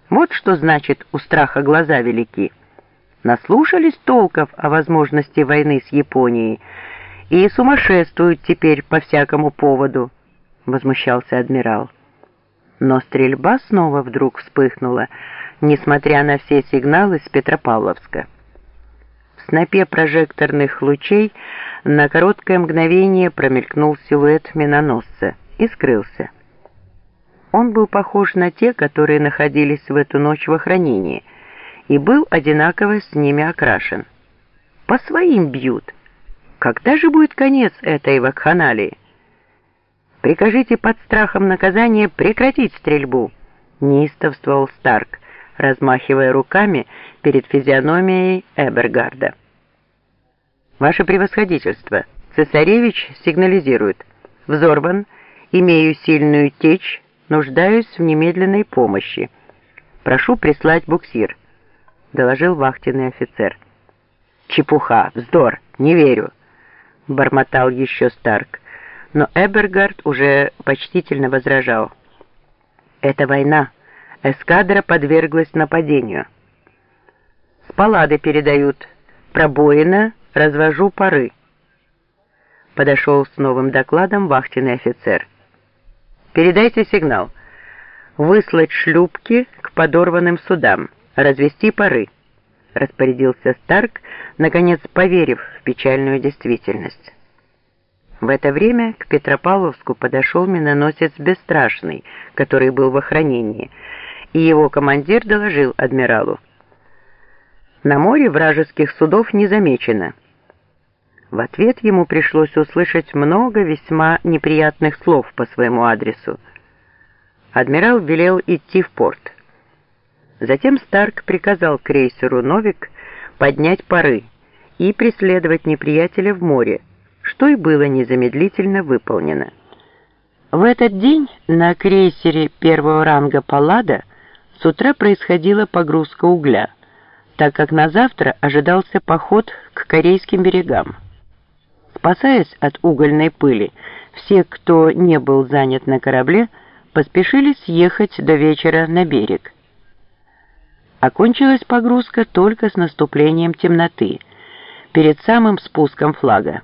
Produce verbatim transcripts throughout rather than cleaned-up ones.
Вот что значит «у страха глаза велики». Наслушались толков о возможности войны с Японией и сумасшествуют теперь по всякому поводу, — возмущался адмирал. Но стрельба снова вдруг вспыхнула, несмотря на все сигналы с Петропавловска. В снопе прожекторных лучей на короткое мгновение промелькнул силуэт миноносца и скрылся. Он был похож на те, которые находились в эту ночь в охранении, и был одинаково с ними окрашен. По своим бьют. Когда же будет конец этой вакханалии? «Прикажите под страхом наказания прекратить стрельбу», — неистовствовал Старк, размахивая руками перед физиономией Эбергарда. «Ваше превосходительство, цесаревич сигнализирует. Взорван, имею сильную течь, нуждаюсь в немедленной помощи. Прошу прислать буксир», — доложил вахтенный офицер. «Чепуха, вздор, не верю», — бормотал еще Старк, но Эбергард уже почтительно возражал. «Это война. Эскадра подверглась нападению». «С паллады передают. Пробоина, развожу пары». Подошел с новым докладом вахтенный офицер. «Передайте сигнал. Выслать шлюпки к подорванным судам, развести пары», — распорядился Старк, наконец поверив в печальную действительность. В это время к Петропавловску подошел миноносец Бесстрашный, который был в охранении, и его командир доложил адмиралу: «На море вражеских судов не замечено». В ответ ему пришлось услышать много весьма неприятных слов по своему адресу. Адмирал велел идти в порт. Затем Старк приказал крейсеру «Новик» поднять пары и преследовать неприятеля в море, что и было незамедлительно выполнено. В этот день на крейсере первого ранга «Паллада» с утра происходила погрузка угля, так как на завтра ожидался поход к корейским берегам. Спасаясь от угольной пыли, все, кто не был занят на корабле, поспешили съехать до вечера на берег. Окончилась погрузка только с наступлением темноты, перед самым спуском флага.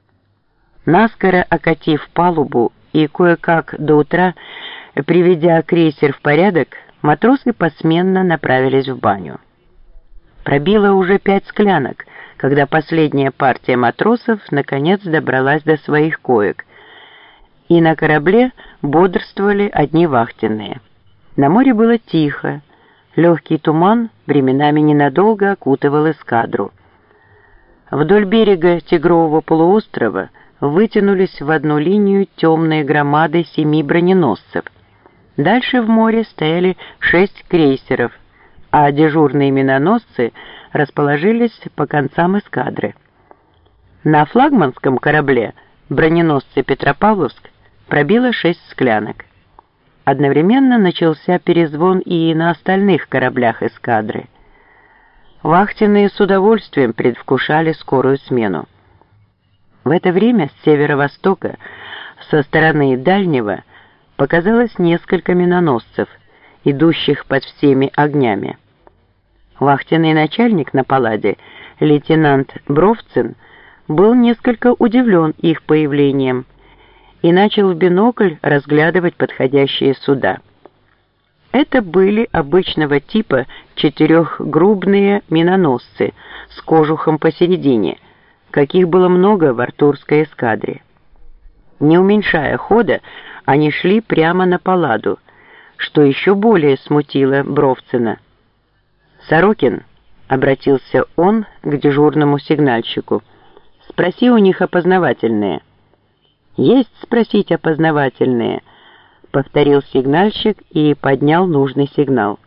Наскоро окатив палубу и кое-как до утра, приведя крейсер в порядок, матросы посменно направились в баню. Пробило уже пять склянок, когда последняя партия матросов наконец добралась до своих коек, и на корабле бодрствовали одни вахтенные. На море было тихо, легкий туман временами ненадолго окутывал эскадру. Вдоль берега Тигрового полуострова вытянулись в одну линию темные громады семи броненосцев. Дальше в море стояли шесть крейсеров, а дежурные миноносцы расположились по концам эскадры. На флагманском корабле, броненосце Петропавловск, пробило шесть склянок. Одновременно начался перезвон и на остальных кораблях эскадры. Вахтенные с удовольствием предвкушали скорую смену. В это время с северо-востока, со стороны дальнего, показалось несколько миноносцев, идущих под всеми огнями. Вахтенный начальник на палладе, лейтенант Бровцин, был несколько удивлен их появлением и начал в бинокль разглядывать подходящие суда. Это были обычного типа четырехгрубные миноносцы с кожухом посередине, каких было много в Артурской эскадре. Не уменьшая хода, они шли прямо на палладу, что еще более смутило Бровцина. «Сорокин», — обратился он к дежурному сигнальщику, — «спроси у них опознавательные». «Есть спросить опознавательные», — повторил сигнальщик и поднял нужный сигнал.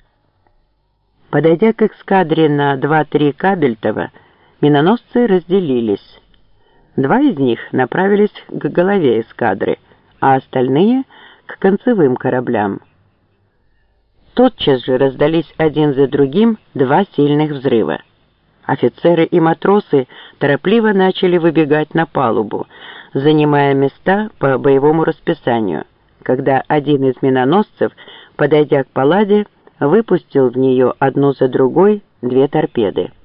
Подойдя к эскадре на два-три кабельтова, миноносцы разделились. Два из них направились к голове эскадры, а остальные — к концевым кораблям. Тотчас же раздались один за другим два сильных взрыва. Офицеры и матросы торопливо начали выбегать на палубу, занимая места по боевому расписанию, когда один из миноносцев, подойдя к палладе, выпустил в нее одну за другой две торпеды.